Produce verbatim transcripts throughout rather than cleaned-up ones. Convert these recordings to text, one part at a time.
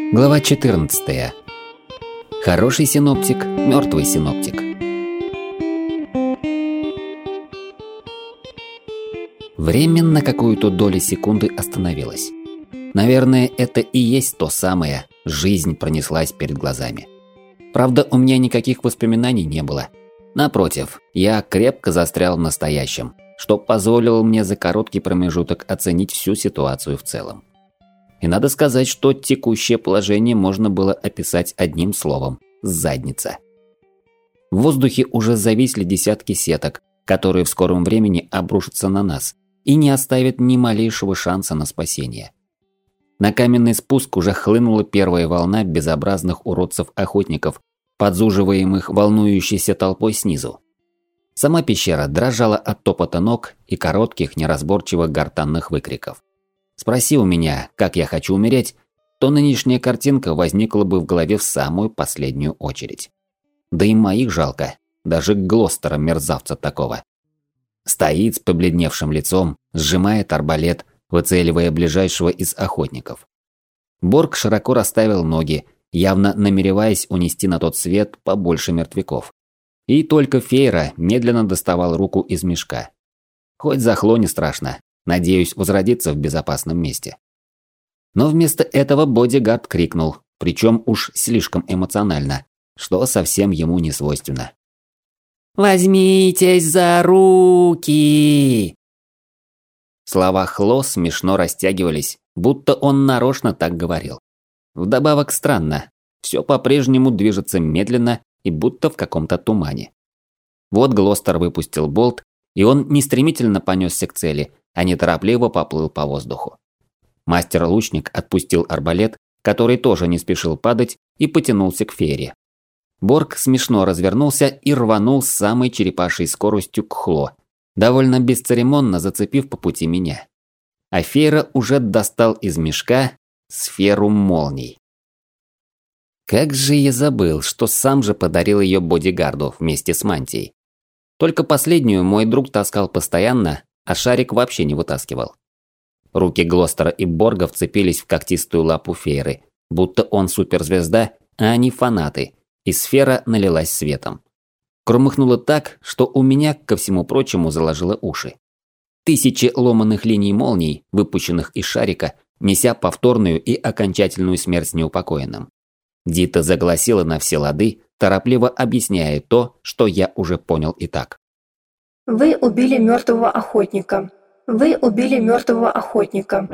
Глава четырнадцатая. Хороший синоптик, мертвый синоптик. Время на какую-то долю секунды остановилось. Наверное, это и есть то самое, жизнь пронеслась перед глазами. Правда, у меня никаких воспоминаний не было. Напротив, я крепко застрял в настоящем, что позволило мне за короткий промежуток оценить всю ситуацию в целом. И надо сказать, что текущее положение можно было описать одним словом – задница. В воздухе уже зависли десятки сеток, которые в скором времени обрушатся на нас и не оставят ни малейшего шанса на спасение. На каменный спуск уже хлынула первая волна безобразных уродцев-охотников, подзуживаемых волнующейся толпой снизу. Сама пещера дрожала от топота ног и коротких неразборчивых гортанных выкриков. Спроси у меня, как я хочу умереть, то нынешняя картинка возникла бы в голове в самую последнюю очередь. Да и моих жалко, даже Глостера мерзавца такого. Стоит с побледневшим лицом, сжимает арбалет, выцеливая ближайшего из охотников. Борг широко расставил ноги, явно намереваясь унести на тот свет побольше мертвяков. И только Фейра медленно доставал руку из мешка. Хоть захло не страшно. Надеюсь возродиться в безопасном месте. Но вместо этого бодигард крикнул, причем уж слишком эмоционально, что совсем ему не свойственно. «Возьмитесь за руки!» Слова Хло смешно растягивались, будто он нарочно так говорил. Вдобавок странно, все по-прежнему движется медленно и будто в каком-то тумане. Вот Глостер выпустил болт, и он не стремительно понесся к цели, а неторопливо поплыл по воздуху. Мастер-лучник отпустил арбалет, который тоже не спешил падать, и потянулся к Фейре. Борг смешно развернулся и рванул с самой черепашьей скоростью к Хло, довольно бесцеремонно зацепив по пути меня. А Фейра уже достал из мешка сферу молний. Как же я забыл, что сам же подарил ее бодигарду вместе с мантией. Только последнюю мой друг таскал постоянно, а шарик вообще не вытаскивал. Руки Глостера и Борга вцепились в когтистую лапу Фейры, будто он суперзвезда, а они фанаты, и сфера налилась светом. Громыхнуло так, что у меня, ко всему прочему, заложило уши. Тысячи ломаных линий молний, выпущенных из шарика, неся повторную и окончательную смерть неупокоенным. Дита загласила на все лады, торопливо объясняя то, что я уже понял и так. Вы убили мертвого охотника. Вы убили мертвого охотника.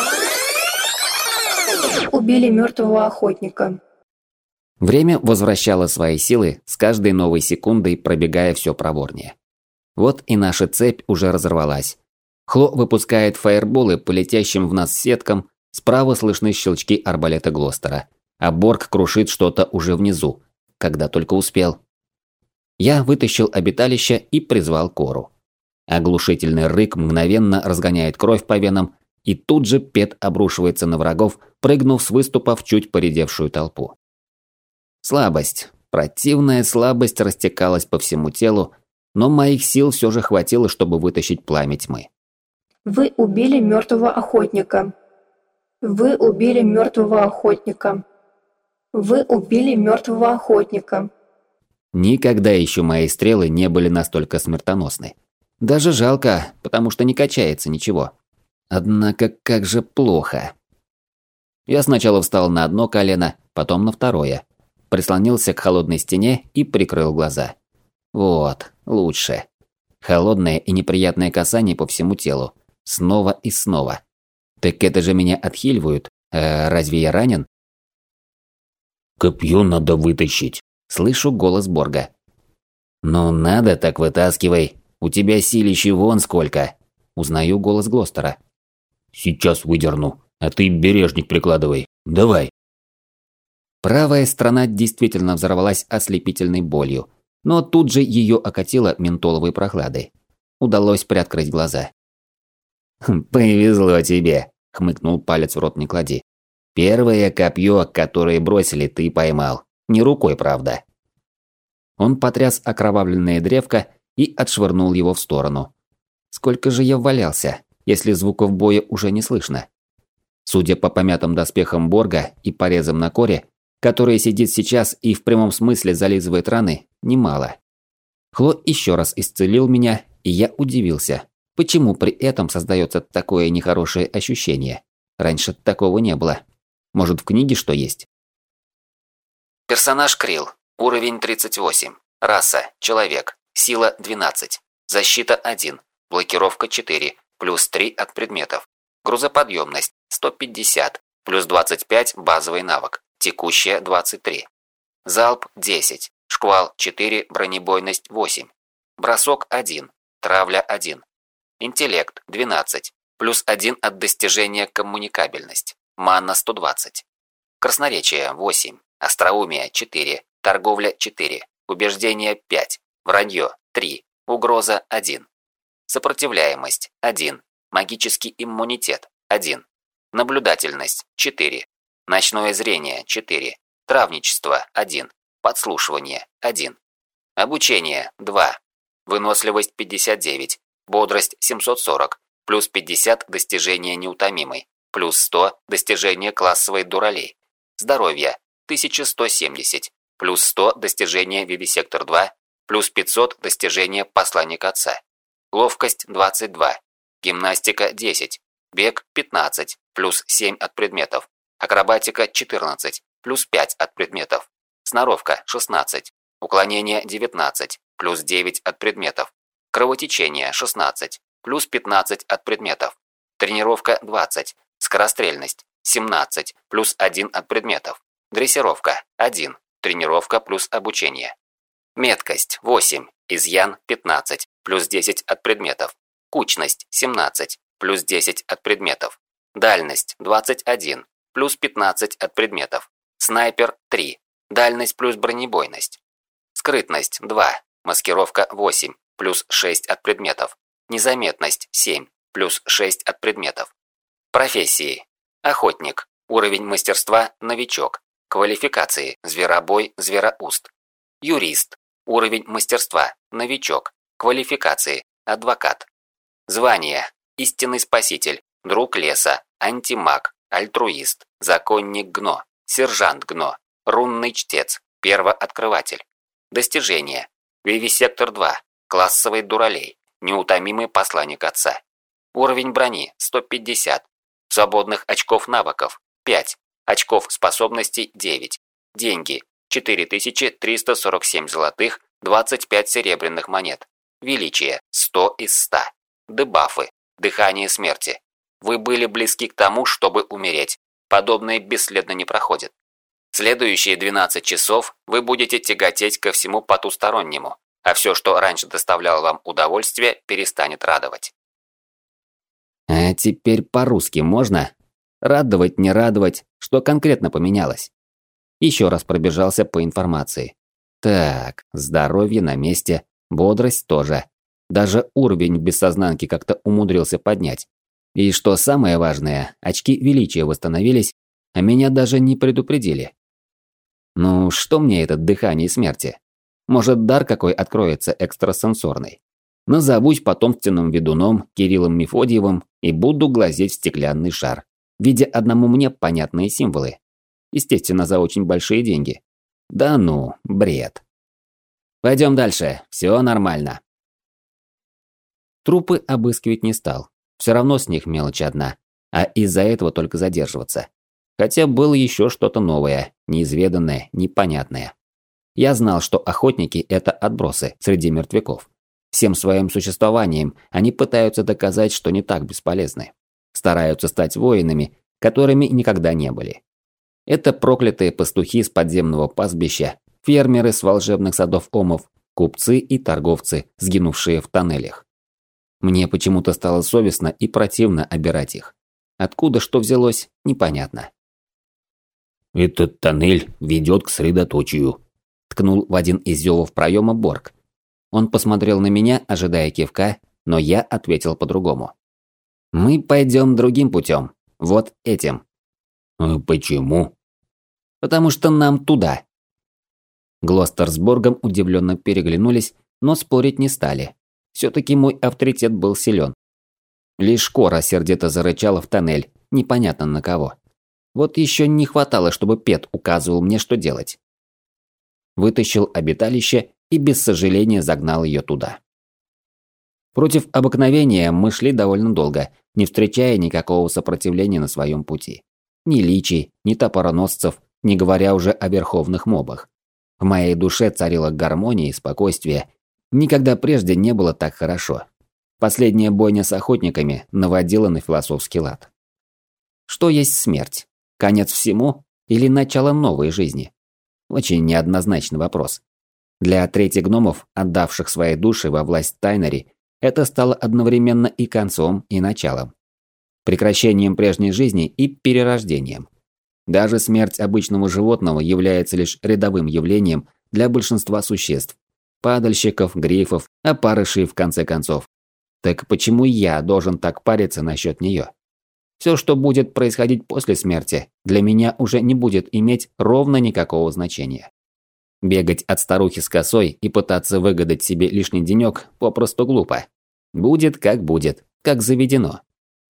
Убили мертвого охотника. Время возвращало свои силы, с каждой новой секундой пробегая все проворнее. Вот и наша цепь уже разорвалась. Хло выпускает фаерболы по летящим в нас сеткам, справа слышны щелчки арбалета Глостера, а Борг крушит что-то уже внизу, когда только успел. Я вытащил обиталище и призвал Кору. Оглушительный рык мгновенно разгоняет кровь по венам, и тут же Пет обрушивается на врагов, прыгнув с выступа в чуть поредевшую толпу. Слабость, противная слабость растекалась по всему телу, но моих сил все же хватило, чтобы вытащить пламя тьмы. Вы убили мертвого охотника. Вы убили мертвого охотника. Вы убили мертвого охотника. Никогда еще мои стрелы не были настолько смертоносны. Даже жалко, потому что не качается ничего. Однако как же плохо. Я сначала встал на одно колено, потом на второе. Прислонился к холодной стене и прикрыл глаза. Вот, лучше. Холодное и неприятное касание по всему телу. Снова и снова. Так это же меня отхиливают. А разве я ранен? «Копье надо вытащить», – слышу голос Борга. «Ну надо, так вытаскивай. У тебя силища вон сколько». Узнаю голос Глостера. «Сейчас выдерну, а ты бережник прикладывай. Давай». Правая сторона действительно взорвалась ослепительной болью, но тут же ее окатило ментоловой прохладой. Удалось приоткрыть глаза. «Повезло тебе», – хмыкнул, палец в рот не клади. «Первое копье, которое бросили, ты поймал. Не рукой, правда». Он потряс окровавленное древко и отшвырнул его в сторону. Сколько же я валялся, если звуков боя уже не слышно? Судя по помятым доспехам Борга и порезам на коре, который сидит сейчас и в прямом смысле зализывает раны, немало. Хло еще раз исцелил меня, и я удивился, почему при этом создается такое нехорошее ощущение. Раньше такого не было. Может, в книге что есть? Персонаж Крилл. Уровень тридцать восемь. Раса. Человек. Сила двенадцать. Защита один. Блокировка четыре. Плюс три от предметов. Грузоподъемность сто пятьдесят. Плюс двадцать пять базовый навык. Текущая двадцать три. Залп десять. Шквал четыре. Бронебойность восемь. Бросок один. Травля один. Интеллект двенадцать. Плюс один от достижения коммуникабельность. Мана сто двадцать. Красноречие восемь. Остроумие четыре. Торговля четыре. Убеждение пять. Вранье три. Угроза один. Сопротивляемость один. Магический иммунитет один. Наблюдательность четыре. Ночное зрение четыре. Травничество один. Подслушивание один. Обучение два. Выносливость пятьдесят девять. Бодрость семьсот сорок. Плюс пятьдесят достижения неутомимой. Плюс сто достижения классовой дуралей. Здоровье тысяча сто семьдесят. Плюс сто достижения Вивисектор два. Плюс пятьсот достижения Посланник Отца. Ловкость двадцать два. Гимнастика десять. Бег пятнадцать. Плюс семь от предметов. Акробатика четырнадцать. Плюс пять от предметов. Сноровка шестнадцать. Уклонение девятнадцать. Плюс девять от предметов. Кровотечение шестнадцать. Плюс пятнадцать от предметов. Тренировка двадцать. Скорострельность семнадцать. Плюс один от предметов. Дрессировка один. Тренировка плюс обучение. Меткость восемь. Изъян пятнадцать. Плюс десять от предметов. Кучность семнадцать. Плюс десять от предметов. Дальность двадцать один. Плюс пятнадцать от предметов. Снайпер три. Дальность плюс бронебойность. Скрытность два. Маскировка восемь. Плюс шесть от предметов. Незаметность семь. Плюс шесть от предметов. Профессии. Охотник. Уровень мастерства новичок. Квалификации зверобой, звероуст. Юрист. Уровень мастерства новичок. Квалификации адвокат. Звание. Истинный спаситель. Друг леса. Антимаг. Альтруист. Законник Гно. Сержант Гно. Рунный чтец. Первооткрыватель. Достижения. Вивисектор два. Классовый дуралей. Неутомимый посланник Отца. Уровень брони сто пятьдесят. Свободных очков навыков пять. Очков способностей девять. Деньги четыре тысячи триста сорок семь золотых, двадцать пять серебряных монет. Величие сто из ста. Дебафы. Дыхание смерти. Вы были близки к тому, чтобы умереть. Подобное бесследно не проходит. Следующие двенадцать часов вы будете тяготеть ко всему потустороннему, а все, что раньше доставляло вам удовольствие, перестанет радовать. А теперь по-русски можно? Радовать, не радовать, что конкретно поменялось? Еще раз пробежался по информации. Так, здоровье на месте, бодрость тоже. Даже уровень в бессознанке как-то умудрился поднять. И что самое важное, очки величия восстановились, а меня даже не предупредили. Ну, что мне это дыхание смерти? Может, дар какой откроется экстрасенсорный? Назовусь потомственным ведуном Кириллом Мефодиевым и буду глазеть в стеклянный шар, видя одному мне понятные символы. Естественно, за очень большие деньги. Да ну, бред. Пойдем дальше, все нормально. Трупы обыскивать не стал. Все равно с них мелочь одна, а из-за этого только задерживаться. Хотя было еще что-то новое, неизведанное, непонятное. Я знал, что охотники – это отбросы среди мертвяков. Всем своим существованием они пытаются доказать, что не так бесполезны. Стараются стать воинами, которыми никогда не были. Это проклятые пастухи с подземного пастбища, фермеры с волшебных садов Омов, купцы и торговцы, сгинувшие в тоннелях. Мне почему-то стало совестно и противно обирать их. Откуда что взялось, непонятно. «Этот тоннель ведет к средоточию», – ткнул в один из зевов проема Борг. Он посмотрел на меня, ожидая кивка, но я ответил по-другому. «Мы пойдем другим путем, вот этим». «А почему?» «Потому что нам туда». Глостер с Боргом удивленно переглянулись, но спорить не стали. Все-таки мой авторитет был силен. Лишь Кора сердито зарычала в тоннель, непонятно на кого. Вот еще не хватало, чтобы Пет указывал мне, что делать. Вытащил обиталище и без сожаления загнал ее туда. Против обыкновения мы шли довольно долго, не встречая никакого сопротивления на своем пути. Ни личий, ни топороносцев, не говоря уже о верховных мобах. В моей душе царила гармония и спокойствие. Никогда прежде не было так хорошо. Последняя бойня с охотниками наводила на философский лад. Что есть смерть? Конец всему или начало новой жизни? Очень неоднозначный вопрос. Для трети гномов, отдавших свои души во власть Тайнери, это стало одновременно и концом, и началом. Прекращением прежней жизни и перерождением. Даже смерть обычного животного является лишь рядовым явлением для большинства существ. Падальщиков, грифов, опарышей в конце концов. Так почему я должен так париться насчет нее? Все, что будет происходить после смерти, для меня уже не будет иметь ровно никакого значения. Бегать от старухи с косой и пытаться выгадать себе лишний денек попросту глупо. Будет как будет, как заведено.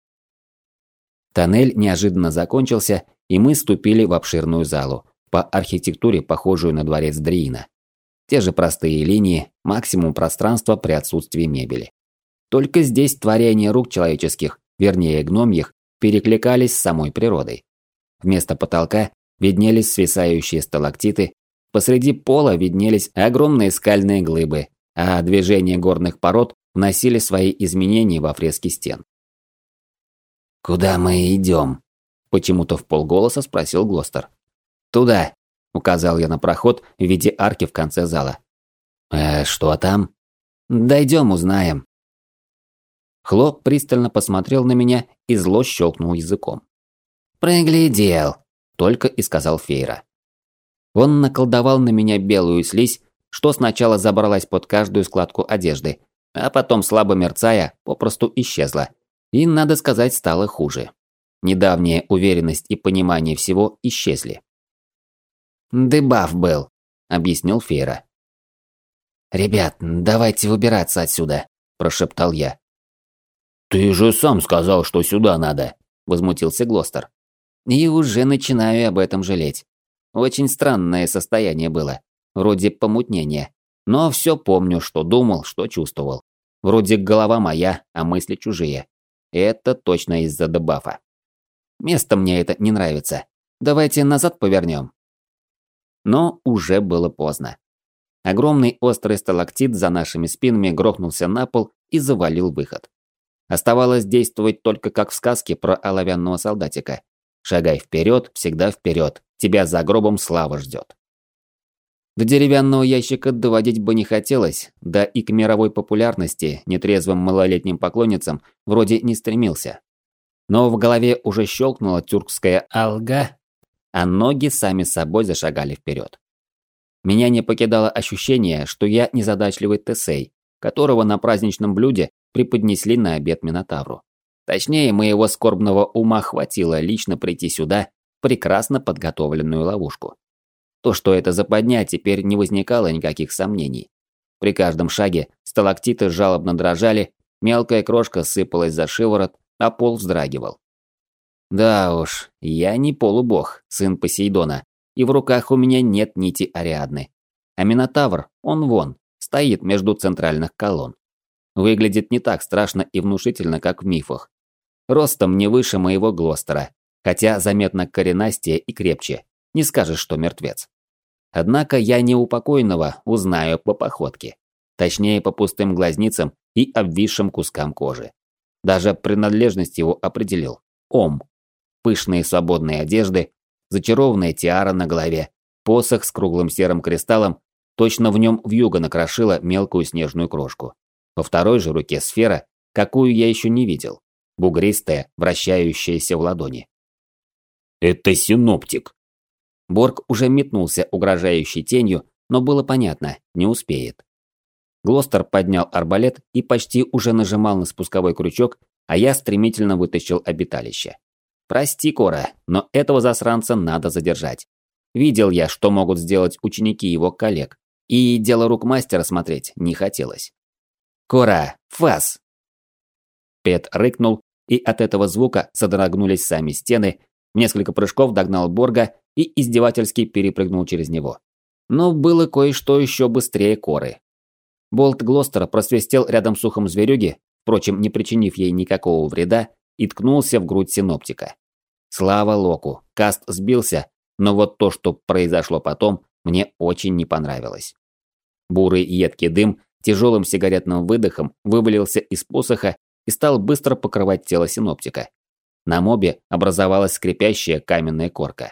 Тоннель неожиданно закончился, и мы ступили в обширную залу, по архитектуре похожую на дворец Дриина. Те же простые линии, максимум пространства при отсутствии мебели. Только здесь творения рук человеческих, вернее гномьих, перекликались с самой природой. Вместо потолка виднелись свисающие сталактиты, посреди пола виднелись огромные скальные глыбы, а движения горных пород вносили свои изменения во фрески стен. «Куда мы идем?» – почему-то вполголоса спросил Глостер. «Туда», – указал я на проход в виде арки в конце зала. «Э, что там?» «Дойдем, узнаем». Хлоп пристально посмотрел на меня и зло щелкнул языком. «Проглядел», – только и сказал Фейра. Он наколдовал на меня белую слизь, что сначала забралась под каждую складку одежды, а потом, слабо мерцая, попросту исчезла. И, надо сказать, стало хуже. Недавняя уверенность и понимание всего исчезли. «Дебаф был», – объяснил Фейра. «Ребят, давайте выбираться отсюда», – прошептал я. «Ты же сам сказал, что сюда надо», – возмутился Глостер. И уже начинаю об этом жалеть. Очень странное состояние было, вроде помутнения. Но все помню, что думал, что чувствовал. Вроде голова моя, а мысли чужие. Это точно из-за дебафа. Место мне это не нравится. Давайте назад повернем. Но уже было поздно. Огромный острый сталактит за нашими спинами грохнулся на пол и завалил выход. Оставалось действовать только как в сказке про оловянного солдатика. Шагай вперед, всегда вперед. Тебя за гробом слава ждет. До деревянного ящика доводить бы не хотелось, да и к мировой популярности нетрезвым малолетним поклонницам вроде не стремился. Но в голове уже щелкнула тюркская алга, а ноги сами собой зашагали вперед. Меня не покидало ощущение, что я незадачливый Тесей, которого на праздничном блюде преподнесли на обед Минотавру. Точнее, моего скорбного ума хватило лично прийти сюда в прекрасно подготовленную ловушку. То, что это западня, теперь не возникало никаких сомнений. При каждом шаге сталактиты жалобно дрожали, мелкая крошка сыпалась за шиворот, а пол вздрагивал. Да уж, я не полубог, сын Посейдона, и в руках у меня нет нити Ариадны. А Минотавр, он вон, стоит между центральных колонн. Выглядит не так страшно и внушительно, как в мифах. Ростом не выше моего Глостера, хотя заметно коренастее и крепче. Не скажешь, что мертвец. Однако я неупокоенного узнаю по походке. Точнее, по пустым глазницам и обвисшим кускам кожи. Даже принадлежность его определил. Ом. Пышные свободные одежды, зачарованная тиара на голове, посох с круглым серым кристаллом, точно в нем вьюга накрошила мелкую снежную крошку. Во второй же руке сфера, какую я еще не видел. Бугристая, вращающаяся в ладони. «Это синоптик». Борг уже метнулся угрожающей тенью, но было понятно, не успеет. Глостер поднял арбалет и почти уже нажимал на спусковой крючок, а я стремительно вытащил обиталище. Прости, Кора, но этого засранца надо задержать. Видел я, что могут сделать ученики его коллег, и дело рук мастера смотреть не хотелось. «Кора, фас!» Пет рыкнул, и от этого звука содрогнулись сами стены, в несколько прыжков догнал Борга и издевательски перепрыгнул через него. Но было кое-что еще быстрее Коры. Болт Глостера просвистел рядом с ухом зверюги, впрочем, не причинив ей никакого вреда, и ткнулся в грудь синоптика. Слава Локу, каст сбился, но вот то, что произошло потом, мне очень не понравилось. Бурый едкий дым тяжелым сигаретным выдохом вывалился из посоха и стал быстро покрывать тело синоптика. На мобе образовалась скрипящая каменная корка.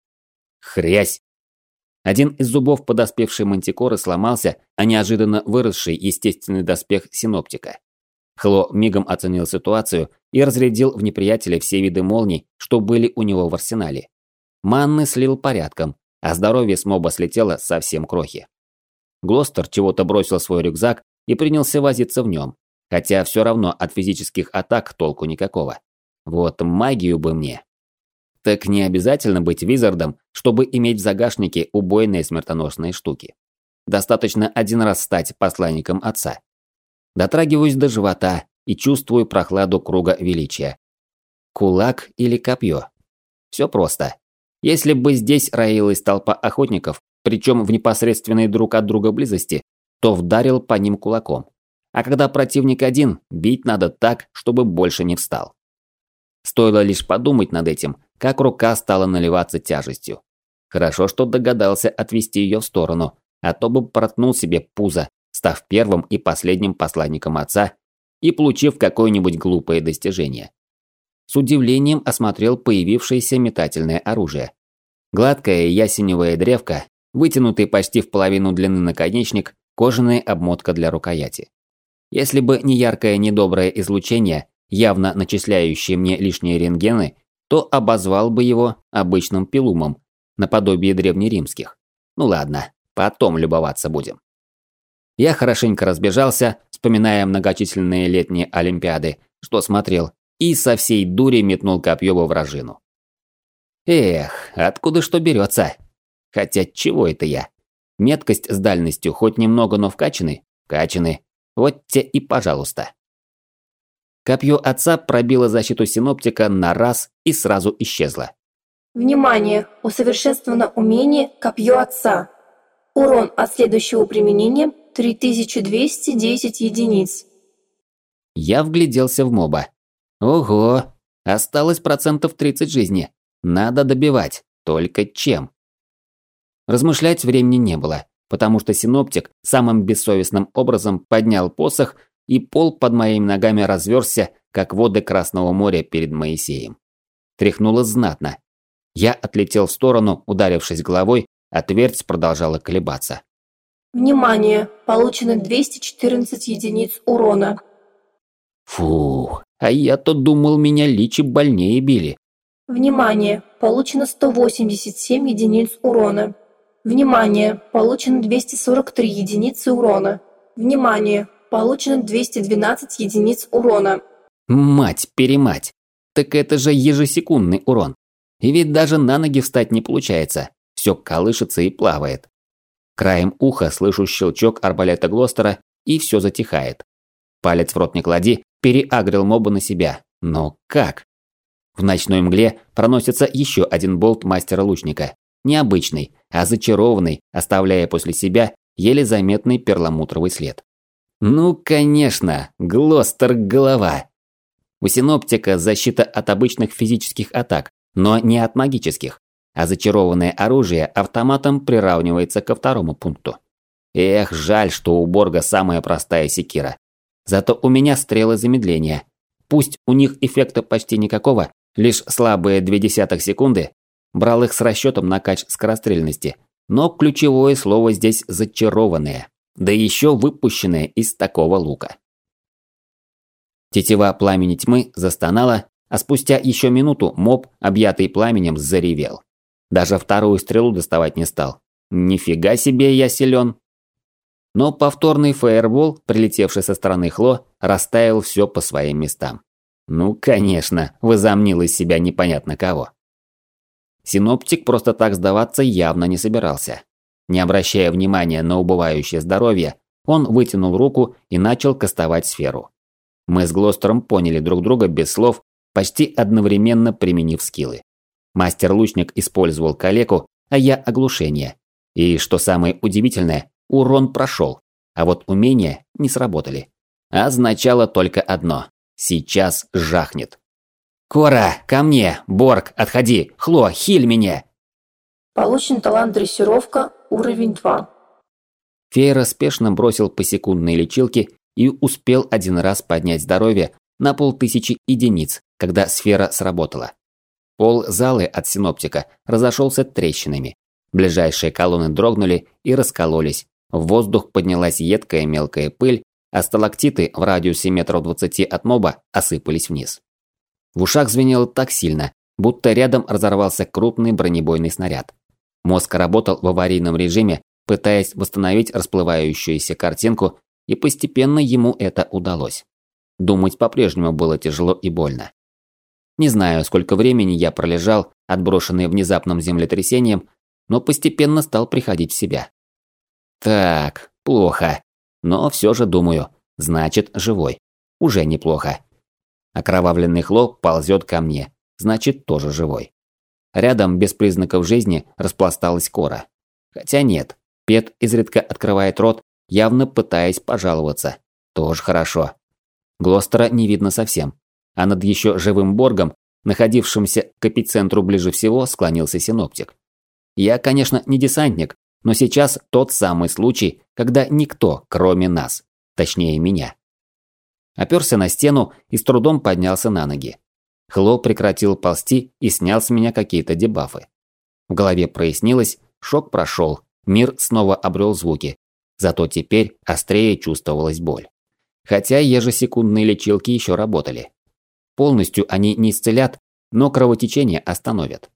Хрясь! Один из зубов подоспевшей мантикоры сломался, а неожиданно выросший естественный доспех синоптика. Хло мигом оценил ситуацию и разрядил в неприятеля все виды молний, что были у него в арсенале. Манны слил порядком, а здоровье с моба слетело совсем крохи. Глостер чего-то бросил свой рюкзак и принялся возиться в нем, хотя все равно от физических атак толку никакого. Вот магию бы мне. Так не обязательно быть визардом, чтобы иметь в загашнике убойные смертоносные штуки. Достаточно один раз стать посланником отца. Дотрагиваюсь до живота и чувствую прохладу круга величия. Кулак или копье? Все просто. Если бы здесь роилась толпа охотников, причем в непосредственной друг от друга близости, то вдарил по ним кулаком. А когда противник один, бить надо так, чтобы больше не встал. Стоило лишь подумать над этим, как рука стала наливаться тяжестью. Хорошо, что догадался отвести ее в сторону, а то бы проткнул себе пузо, став первым и последним посланником отца и получив какое-нибудь глупое достижение. С удивлением осмотрел появившееся метательное оружие. Гладкая ясеневая древко, вытянутый почти в половину длины наконечник, кожаная обмотка для рукояти. Если бы не яркое недоброе излучение, явно начисляющее мне лишние рентгены, то обозвал бы его обычным пилумом, наподобие древнеримских. Ну ладно, потом любоваться будем. Я хорошенько разбежался, вспоминая многочисленные летние олимпиады, что смотрел, и со всей дури метнул копье во вражину. Эх, откуда что берется? Хотя чего это я? Меткость с дальностью хоть немного, но вкачаны? Вкачаны. Вот те и пожалуйста. Копье отца пробило защиту синоптика на раз и сразу исчезло. Внимание! Усовершенствовано умение «Копье отца». Урон от следующего применения три тысячи двести десять единиц. Я вгляделся в моба. Ого! Осталось процентов тридцать жизни. Надо добивать. Только чем? Размышлять времени не было, потому что синоптик самым бессовестным образом поднял посох, и пол под моими ногами разверзся, как воды Красного моря перед Моисеем. Тряхнуло знатно. Я отлетел в сторону, ударившись головой, а твердь продолжала колебаться. Внимание! Получено двести четырнадцать единиц урона. Фух, а я-то думал, меня личи больнее били. Внимание! Получено сто восемьдесят семь единиц урона. Внимание! Получено двести сорок три единицы урона. Внимание! Получено двести двенадцать единиц урона. Мать-перемать! Так это же ежесекундный урон. И ведь даже на ноги встать не получается. Все колышется и плавает. Краем уха слышу щелчок арбалета Глостера, и все затихает. Палец в рот не клади, переагрил моба на себя. Но как? В ночной мгле проносится еще один болт мастера-лучника. Необычный, а зачарованный, оставляя после себя еле заметный перламутровый след. Ну, конечно, Глостер голова. У синоптика защита от обычных физических атак, но не от магических, а зачарованное оружие автоматом приравнивается ко второму пункту. Эх, жаль, что у Борга самая простая секира. Зато у меня стрелы замедления. Пусть у них эффекта почти никакого, лишь слабые две десятых секунды, брал их с расчетом на кач скорострельности, но ключевое слово здесь «зачарованное», да еще выпущенное из такого лука. Тетива пламени тьмы застонала, а спустя еще минуту моб, объятый пламенем, заревел. Даже вторую стрелу доставать не стал. Нифига себе я силен. Но повторный фаербол, прилетевший со стороны Хло, расставил все по своим местам. Ну, конечно, возомнил из себя непонятно кого. Синоптик просто так сдаваться явно не собирался. Не обращая внимания на убывающее здоровье, он вытянул руку и начал кастовать сферу. Мы с Глостером поняли друг друга без слов почти одновременно применив скиллы. Мастер-лучник использовал калеку, а я оглушение. И, что самое удивительное, урон прошел, а вот умения не сработали. Означало только одно – сейчас жахнет. «Кора, ко мне! Борг, отходи! Хло, хиль меня!» Получен талант дрессировка, уровень два. Фейра спешно бросил посекундные лечилки и успел один раз поднять здоровье на полтысячи единиц, когда сфера сработала. Пол залы от синоптика разошелся трещинами. Ближайшие колонны дрогнули и раскололись. В воздух поднялась едкая мелкая пыль, а сталактиты в радиусе метров двадцати от моба осыпались вниз. В ушах звенело так сильно, будто рядом разорвался крупный бронебойный снаряд. Мозг работал в аварийном режиме, пытаясь восстановить расплывающуюся картинку, и постепенно ему это удалось. Думать по-прежнему было тяжело и больно. Не знаю, сколько времени я пролежал, отброшенный внезапным землетрясением, но постепенно стал приходить в себя. Так, плохо. Но все же думаю, значит, живой. Уже неплохо. Окровавленный хлоп ползет ко мне, значит, тоже живой. Рядом, без признаков жизни, распласталась кора. Хотя нет, Пет изредка открывает рот, явно пытаясь пожаловаться. Тоже хорошо. Глостера не видно совсем. А над еще живым Боргом, находившимся к эпицентру ближе всего, склонился синоптик. Я, конечно, не десантник, но сейчас тот самый случай, когда никто, кроме нас, точнее меня. Оперся на стену и с трудом поднялся на ноги. Хло прекратил ползти и снял с меня какие-то дебафы. В голове прояснилось, шок прошел, мир снова обрел звуки. Зато теперь острее чувствовалась боль. Хотя ежесекундные лечилки еще работали. Полностью они не исцелят, но кровотечение остановят.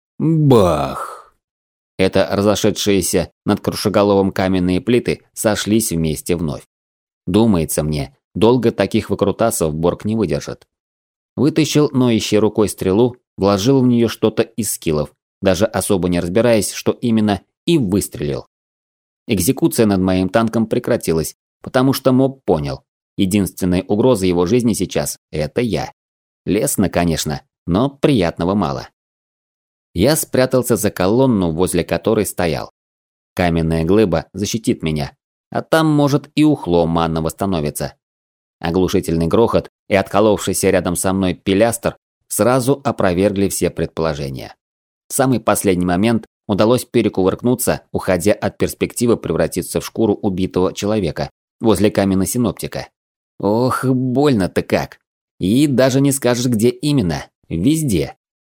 Бах! Это разошедшиеся над крушеголовым каменные плиты сошлись вместе вновь. Думается мне, долго таких выкрутасов Борг не выдержит. Вытащил ноющей рукой стрелу, вложил в нее что-то из скиллов, даже особо не разбираясь, что именно, и выстрелил. Экзекуция над моим танком прекратилась, потому что моб понял. Единственная угроза его жизни сейчас – это я. Лестно, конечно, но приятного мало. Я спрятался за колонну, возле которой стоял. Каменная глыба защитит меня, а там, может, и ухло манна восстановится. Оглушительный грохот и отколовшийся рядом со мной пилястр сразу опровергли все предположения. В самый последний момент удалось перекувыркнуться, уходя от перспективы превратиться в шкуру убитого человека возле каменного синоптика. Ох, больно-то как. И даже не скажешь, где именно. Везде.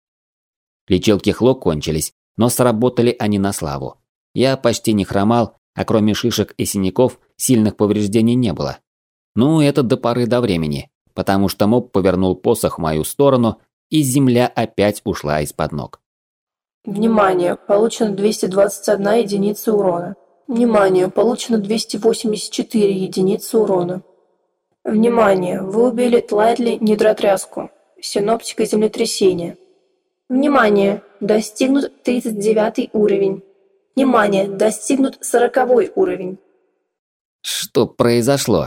Лечилки Хло кончились, но сработали они на славу. Я почти не хромал, а кроме шишек и синяков сильных повреждений не было. Ну, это до поры до времени, потому что моб повернул посох в мою сторону, и земля опять ушла из-под ног. Внимание! Получено двести двадцать одна единица урона. Внимание! Получено двести восемьдесят четыре единицы урона. Внимание! Вы убили Тлайтли нитротряску. Синоптика землетрясения. Внимание! Достигнут тридцать девятый уровень. Внимание! Достигнут сороковой уровень. Что произошло?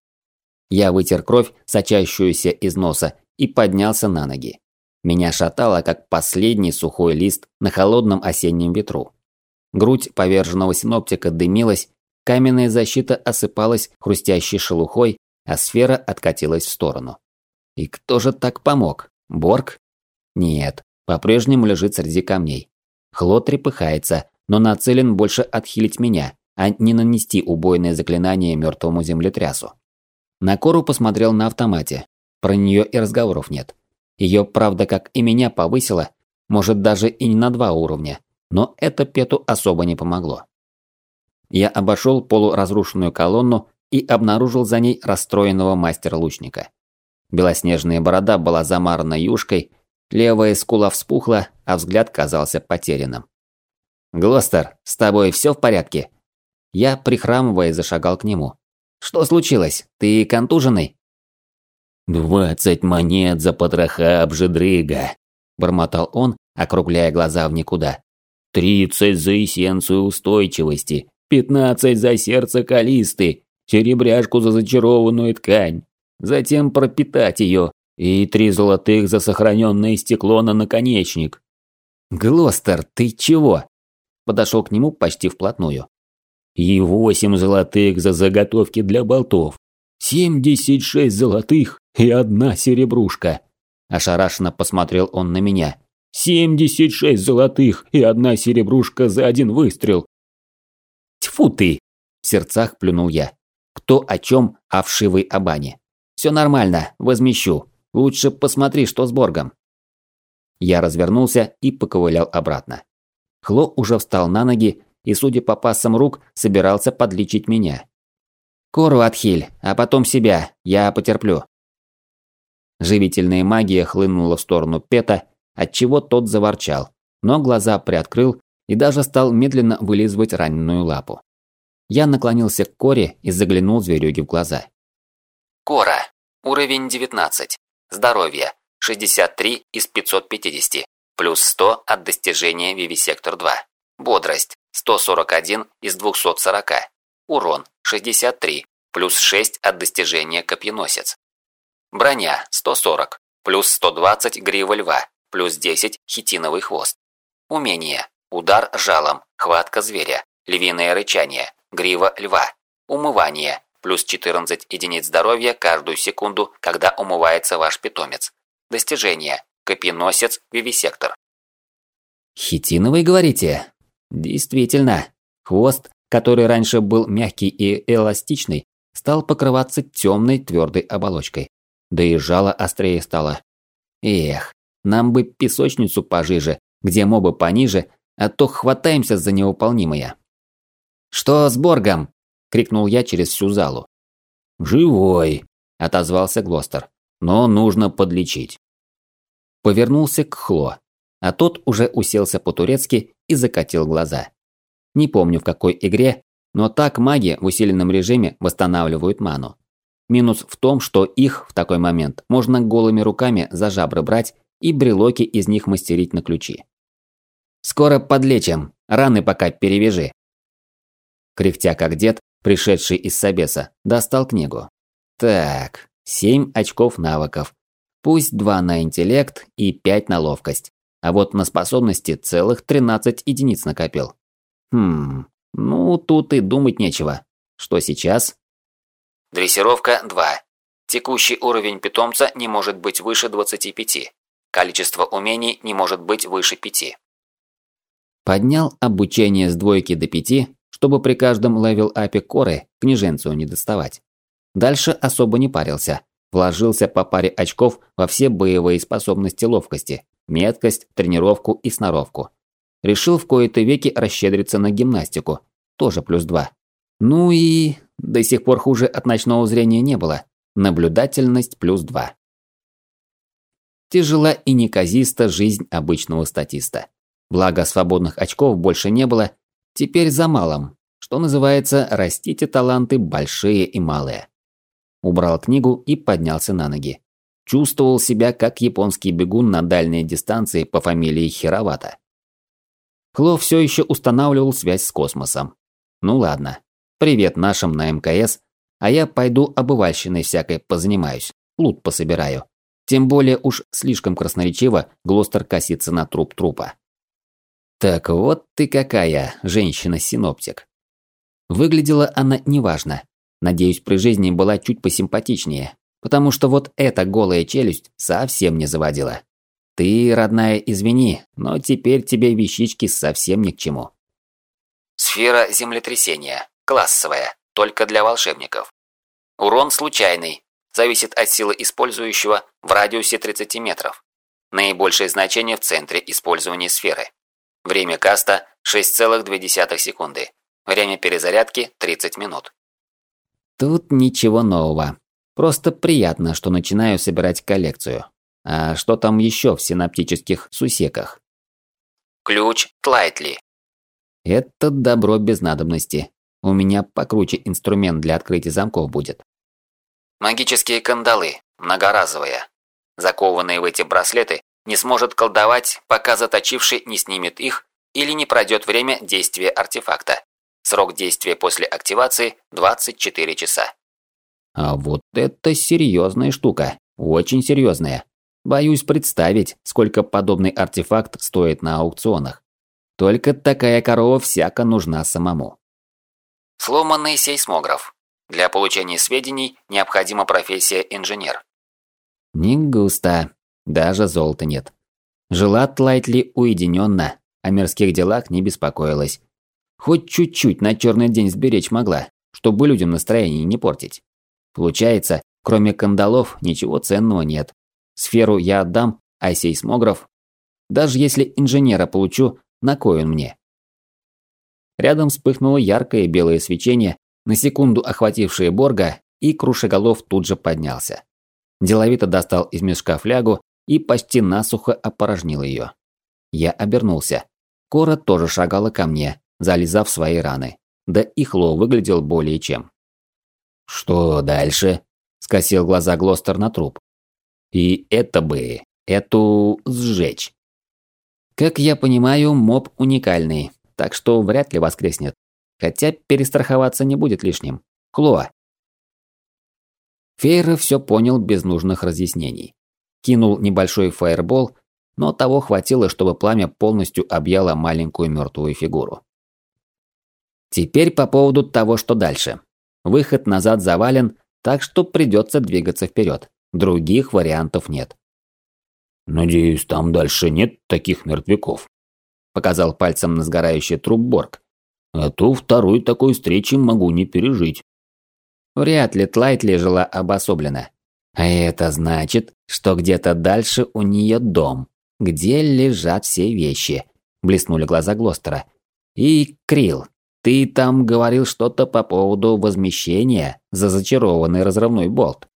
Я вытер кровь, сочащуюся из носа, и поднялся на ноги. Меня шатало, как последний сухой лист на холодном осеннем ветру. Грудь поверженного синоптика дымилась, каменная защита осыпалась хрустящей шелухой, а сфера откатилась в сторону. И кто же так помог? Борг? Нет, по-прежнему лежит среди камней. Хло трепыхается, но нацелен больше отхилить меня, а не нанести убойное заклинание мертвому землетрясу. На Кору посмотрел на автомате. Про нее и разговоров нет. Ее, правда, как и меня, повысило, может даже и не на два уровня, но это Пету особо не помогло. Я обошел полуразрушенную колонну и обнаружил за ней расстроенного мастера-лучника. Белоснежная борода была замарана юшкой, левая скула вспухла, а взгляд казался потерянным. «Глостер, с тобой все в порядке?» Я, прихрамывая, зашагал к нему. «Что случилось? Ты контуженный?» «Двадцать монет за потроха обжидрыга», – бормотал он, округляя глаза в никуда. «Тридцать за эссенцию устойчивости, пятнадцать за сердце Калисты, серебряшку за зачарованную ткань. Затем пропитать ее, И три золотых за сохраненное стекло на наконечник. Глостер, ты чего? Подошел к нему почти вплотную. И восемь золотых за заготовки для болтов. семьдесят шесть золотых и одна серебрушка. Ошарашенно посмотрел он на меня. семьдесят шесть золотых и одна серебрушка за один выстрел. Тьфу ты! В сердцах плюнул я. Кто о чем, а вшивый о бане. Все нормально, возмещу. Лучше посмотри, что с Боргом. Я развернулся и поковылял обратно. Хло уже встал на ноги и, судя по пассам рук, собирался подлечить меня. Кору отхиль, а потом себя, я потерплю. Живительная магия хлынула в сторону Пета, отчего тот заворчал, но глаза приоткрыл и даже стал медленно вылизывать раненую лапу. Я наклонился к Коре и заглянул зверюге в глаза. Кора. Уровень девятнадцать. Здоровье. шестьдесят три из пятисот пятидесяти. Плюс сто от достижения Вивисектор два. Бодрость. сто сорок один из двухсот сорока. Урон. шестьдесят три. Плюс шесть от достижения Копьеносец. Броня. сто сорок. Плюс сто двадцать грива льва. Плюс десять хитиновый хвост. Умение. Удар жалом. Хватка зверя. Львиное рычание. Грива льва. Умывание. Плюс четырнадцать единиц здоровья каждую секунду, когда умывается ваш питомец. Достижение. Копьеносец Вивисектор. Хитиновый, говорите? Действительно. Хвост, который раньше был мягкий и эластичный, стал покрываться темной твердой оболочкой. Да и жало острее стало. Эх, нам бы песочницу пожиже, где мобы пониже, а то хватаемся за невыполнимое. «Что с Боргом?» – крикнул я через всю залу. «Живой», – отозвался Глостер. «Но нужно подлечить». Повернулся к Хло, а тот уже уселся по-турецки и закатил глаза. Не помню в какой игре, но так маги в усиленном режиме восстанавливают ману. Минус в том, что их в такой момент можно голыми руками за жабры брать и брелоки из них мастерить на ключи. «Скоро подлечим, раны пока перевяжи». Кряхтя как дед, пришедший из собеса, достал книгу. Так, семь очков навыков. Пусть два на интеллект и пять на ловкость. А вот на способности целых тринадцать единиц накопил. Хм, ну тут и думать нечего. Что сейчас? Дрессировка два. Текущий уровень питомца не может быть выше двадцати пяти. Количество умений не может быть выше пяти. Поднял обучение с двойки до пяти, чтобы при каждом левел-апе Коры княженцу не доставать. Дальше особо не парился. Вложился по паре очков во все боевые способности ловкости, меткость, тренировку и сноровку. Решил в кои-то веки расщедриться на гимнастику, тоже плюс два. Ну и до сих пор хуже от ночного зрения не было. Наблюдательность плюс два. Тяжела и неказиста жизнь обычного статиста. Благо свободных очков больше не было, теперь за малым, что называется, растите таланты большие и малые. Убрал книгу и поднялся на ноги. Чувствовал себя как японский бегун на дальней дистанции по фамилии Хировата. Хло все еще устанавливал связь с космосом. Ну ладно, привет нашим на МКС, а я пойду обывальщиной всякой позанимаюсь, лут пособираю. Тем более уж слишком красноречиво Глостер косится на труп трупа. Так вот ты какая, женщина-синоптик. Выглядела она неважно. Надеюсь, при жизни была чуть посимпатичнее, потому что вот эта голая челюсть совсем не заводила. Ты, родная, извини, но теперь тебе вещички совсем ни к чему. Сфера землетрясения. Классовая. Только для волшебников. Урон случайный. Зависит от силы использующего в радиусе тридцати метров. Наибольшее значение в центре использования сферы. Время каста шесть целых две десятых секунды. Время перезарядки тридцать минут. Тут ничего нового. Просто приятно, что начинаю собирать коллекцию. А что там еще в синаптических сусеках? Ключ Тлайтли. Это добро без надобности. У меня покруче инструмент для открытия замков будет. Магические кандалы. Многоразовые. Закованные в эти браслеты не сможет колдовать, пока заточивший не снимет их или не пройдет время действия артефакта. Срок действия после активации двадцать четыре часа. А вот это серьезная штука. Очень серьезная. Боюсь представить, сколько подобный артефакт стоит на аукционах. Только такая корова всяко нужна самому. Сломанный сейсмограф. Для получения сведений необходима профессия инженер. Не густо. Даже золота нет. Жила Тлайтли уединенно, о мирских делах не беспокоилась. Хоть чуть-чуть на черный день сберечь могла, чтобы людям настроение не портить. Получается, кроме кандалов ничего ценного нет. Сферу я отдам, а сейсмограф... Даже если инженера получу, на кой он мне? Рядом вспыхнуло яркое белое свечение, на секунду охватившее Борга, и Крушеголов тут же поднялся. Деловито достал из мешка флягу и почти насухо опорожнил ее. Я обернулся. Кора тоже шагала ко мне, залезав свои раны. Да и Хло выглядел более чем. «Что дальше?» – скосил глаза Глостер на труп. «И это бы... эту... сжечь». Как я понимаю, моб уникальный, так что вряд ли воскреснет. Хотя перестраховаться не будет лишним. Хло. Фейра все понял без нужных разъяснений. Кинул небольшой фаербол, но того хватило, чтобы пламя полностью объяло маленькую мертвую фигуру. Теперь по поводу того, что дальше. Выход назад завален, так что придется двигаться вперед. Других вариантов нет. «Надеюсь, там дальше нет таких мертвяков», – показал пальцем на сгорающий труп Борг. «А то второй такой встречи могу не пережить». Вряд ли Тлайтли жила обособленно. А это значит, что где-то дальше у нее дом, где лежат все вещи. Блеснули глаза Глостера. И, Крил, ты там говорил что-то по поводу возмещения за зачарованный разрывной болт.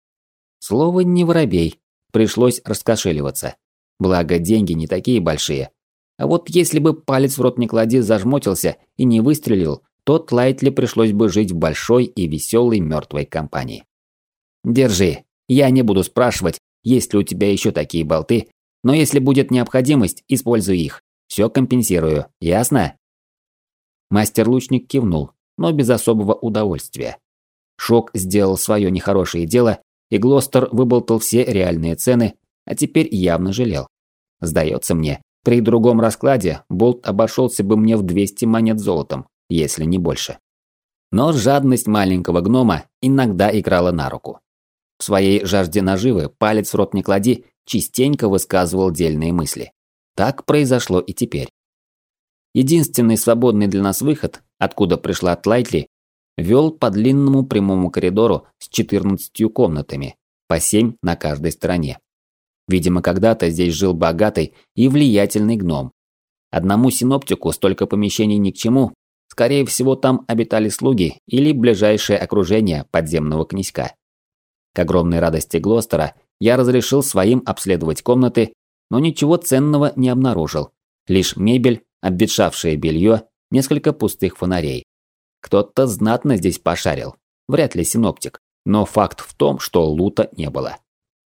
Слово не воробей. Пришлось раскошеливаться. Благо, деньги не такие большие. А вот если бы палец в рот не клади зажмотился и не выстрелил, то Тлайтли пришлось бы жить в большой и веселой мертвой компании. Держи. Я не буду спрашивать, есть ли у тебя еще такие болты, но если будет необходимость, используй их. Все компенсирую. Ясно? Мастер-лучник кивнул, но без особого удовольствия. Шок сделал свое нехорошее дело, и Глостер выболтал все реальные цены, а теперь явно жалел. Сдается мне, при другом раскладе болт обошелся бы мне в двести монет золотом, если не больше. Но жадность маленького гнома иногда играла на руку. В своей жажде наживы палец в рот не клади частенько высказывал дельные мысли. Так произошло и теперь. Единственный свободный для нас выход, откуда пришла Тлайтли, вел по длинному прямому коридору с четырнадцатью комнатами, по семь на каждой стороне. Видимо, когда-то здесь жил богатый и влиятельный гном. Одному синоптику столько помещений ни к чему, скорее всего, там обитали слуги или ближайшее окружение подземного князька. К огромной радости Глостера я разрешил своим обследовать комнаты, но ничего ценного не обнаружил. Лишь мебель, обветшавшее белье, несколько пустых фонарей. Кто-то знатно здесь пошарил. Вряд ли синоптик, но факт в том, что лута не было.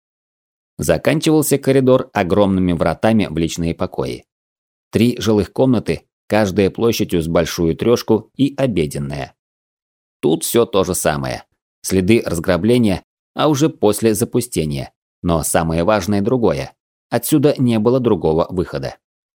Заканчивался коридор огромными вратами в личные покои. Три жилых комнаты, каждая площадью с большую трешку и обеденная. Тут все то же самое. Следы разграбления, а уже после запустения. Но самое важное другое. Отсюда не было другого выхода.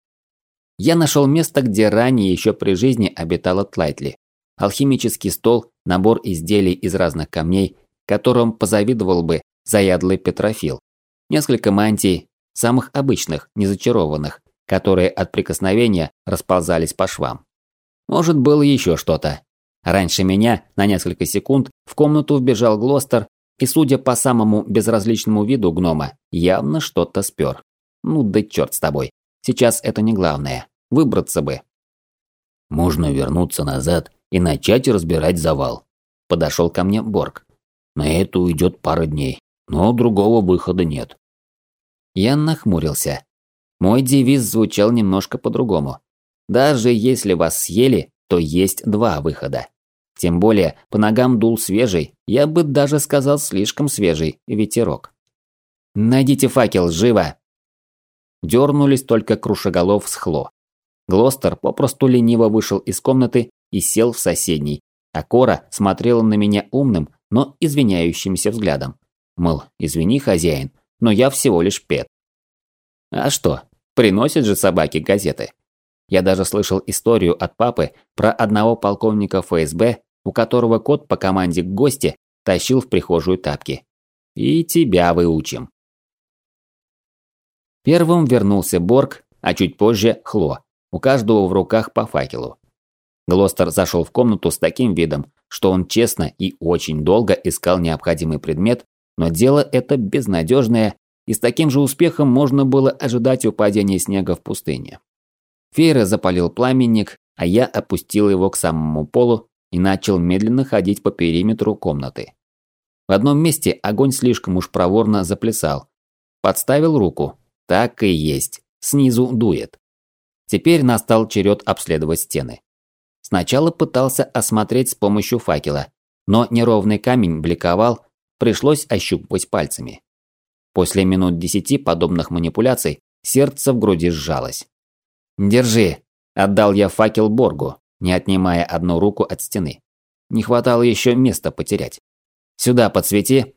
Я нашел место, где ранее еще при жизни обитала Тлайтли. Алхимический стол, набор изделий из разных камней, которым позавидовал бы заядлый Петрофил. Несколько мантий, самых обычных, незачарованных, которые от прикосновения расползались по швам. Может, было еще что-то. Раньше меня, на несколько секунд, в комнату вбежал Глостер, и, судя по самому безразличному виду гнома, явно что-то спер. Ну да черт с тобой. Сейчас это не главное. Выбраться бы. «Можно вернуться назад и начать разбирать завал», – подошел ко мне Борг. «На это уйдет пара дней, но другого выхода нет». Я нахмурился. Мой девиз звучал немножко по-другому. Даже если вас съели, то есть два выхода. Тем более, по ногам дул свежий, я бы даже сказал слишком свежий, ветерок. «Найдите факел, живо!» Дернулись только Крушеголов с Хло. Глостер попросту лениво вышел из комнаты и сел в соседней, а Кора смотрела на меня умным, но извиняющимся взглядом. Мол, извини, хозяин, но я всего лишь пет. А что, приносят же собаки газеты. Я даже слышал историю от папы про одного полковника эф эс бэ, у которого кот по команде «Гости» тащил в прихожую тапки. И тебя выучим. Первым вернулся Борг, а чуть позже Хло. У каждого в руках по факелу. Глостер зашел в комнату с таким видом, что он честно и очень долго искал необходимый предмет, но дело это безнадежное, и с таким же успехом можно было ожидать упадения снега в пустыне. Фейра запалил пламенник, а я опустил его к самому полу и начал медленно ходить по периметру комнаты. В одном месте огонь слишком уж проворно заплясал. Подставил руку. Так и есть. Снизу дует. Теперь настал черед обследовать стены. Сначала пытался осмотреть с помощью факела, но неровный камень бликовал, пришлось ощупывать пальцами. После минут десяти подобных манипуляций сердце в груди сжалось. «Держи!» – отдал я факел Боргу, не отнимая одну руку от стены. Не хватало еще места потерять. «Сюда подсвети!»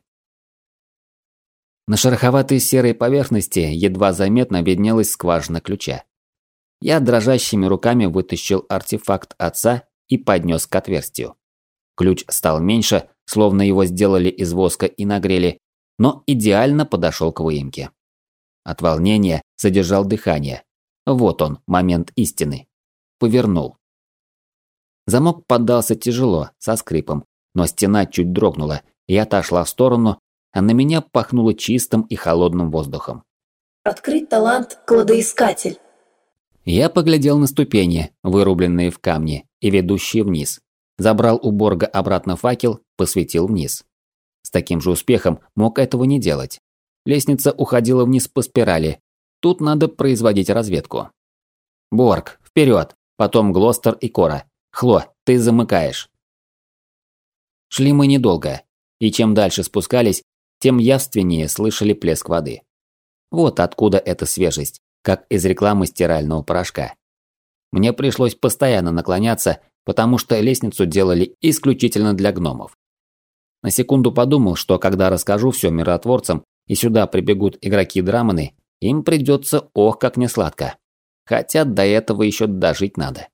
На шероховатой серой поверхности едва заметно виднелась скважина ключа. Я дрожащими руками вытащил артефакт отца и поднес к отверстию. Ключ стал меньше, словно его сделали из воска и нагрели, но идеально подошел к выемке. От волнения задержал дыхание. Вот он, момент истины. Повернул. Замок поддался тяжело, со скрипом, но стена чуть дрогнула и отошла в сторону, а на меня пахнуло чистым и холодным воздухом. Открыть талант «Кладоискатель». Я поглядел на ступени, вырубленные в камне и ведущие вниз. Забрал у Борга обратно факел, посветил вниз. С таким же успехом мог этого не делать. Лестница уходила вниз по спирали. Тут надо производить разведку. Борг, вперед, потом Глостер и Кора. Хло, ты замыкаешь. Шли мы недолго, и чем дальше спускались, тем явственнее слышали плеск воды. Вот откуда эта свежесть, как из рекламы стирального порошка. Мне пришлось постоянно наклоняться, потому что лестницу делали исключительно для гномов. На секунду подумал, что когда расскажу все миротворцам и сюда прибегут игроки-драманы, им придется ох как несладко. Хотя до этого еще дожить надо.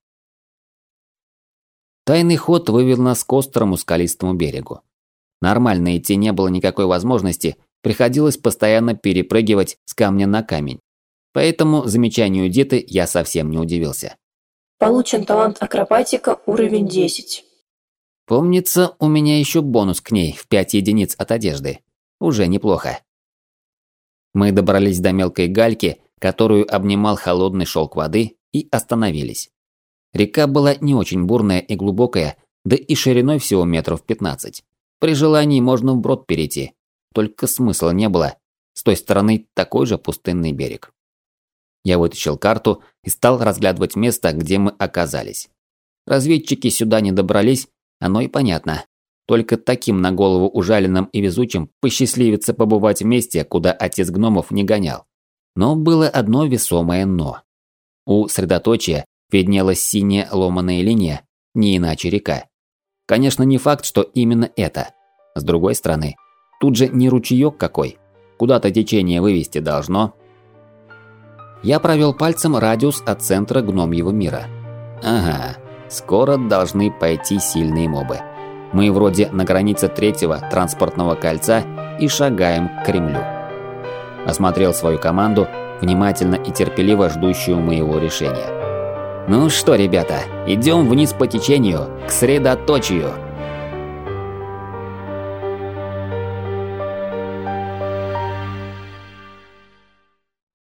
Тайный ход вывел нас к острому скалистому берегу. Нормально идти не было никакой возможности, приходилось постоянно перепрыгивать с камня на камень. Поэтому замечанию Диты я совсем не удивился. Получен талант акробатика уровень десять. Помнится, у меня еще бонус к ней в пять единиц от одежды. Уже неплохо. Мы добрались до мелкой гальки, которую обнимал холодный шелк воды, и остановились. Река была не очень бурная и глубокая, да и шириной всего метров пятнадцать. При желании можно вброд перейти, только смысла не было. С той стороны такой же пустынный берег. Я вытащил карту и стал разглядывать место, где мы оказались. Разведчики сюда не добрались, оно и понятно. Только таким на голову ужаленным и везучим посчастливится побывать в месте, куда отец гномов не гонял. Но было одно весомое «но». У средоточия виднелась синяя ломаная линия, не иначе река. Конечно, не факт, что именно это. С другой стороны, тут же не ручеёк какой. Куда-то течение вывести должно. Я провел пальцем радиус от центра гномьего мира. Ага, скоро должны пойти сильные мобы. Мы вроде на границе третьего транспортного кольца и шагаем к Кремлю. Осмотрел свою команду, внимательно и терпеливо ждущую моего решения. Ну что, ребята, идем вниз по течению, к средоточию.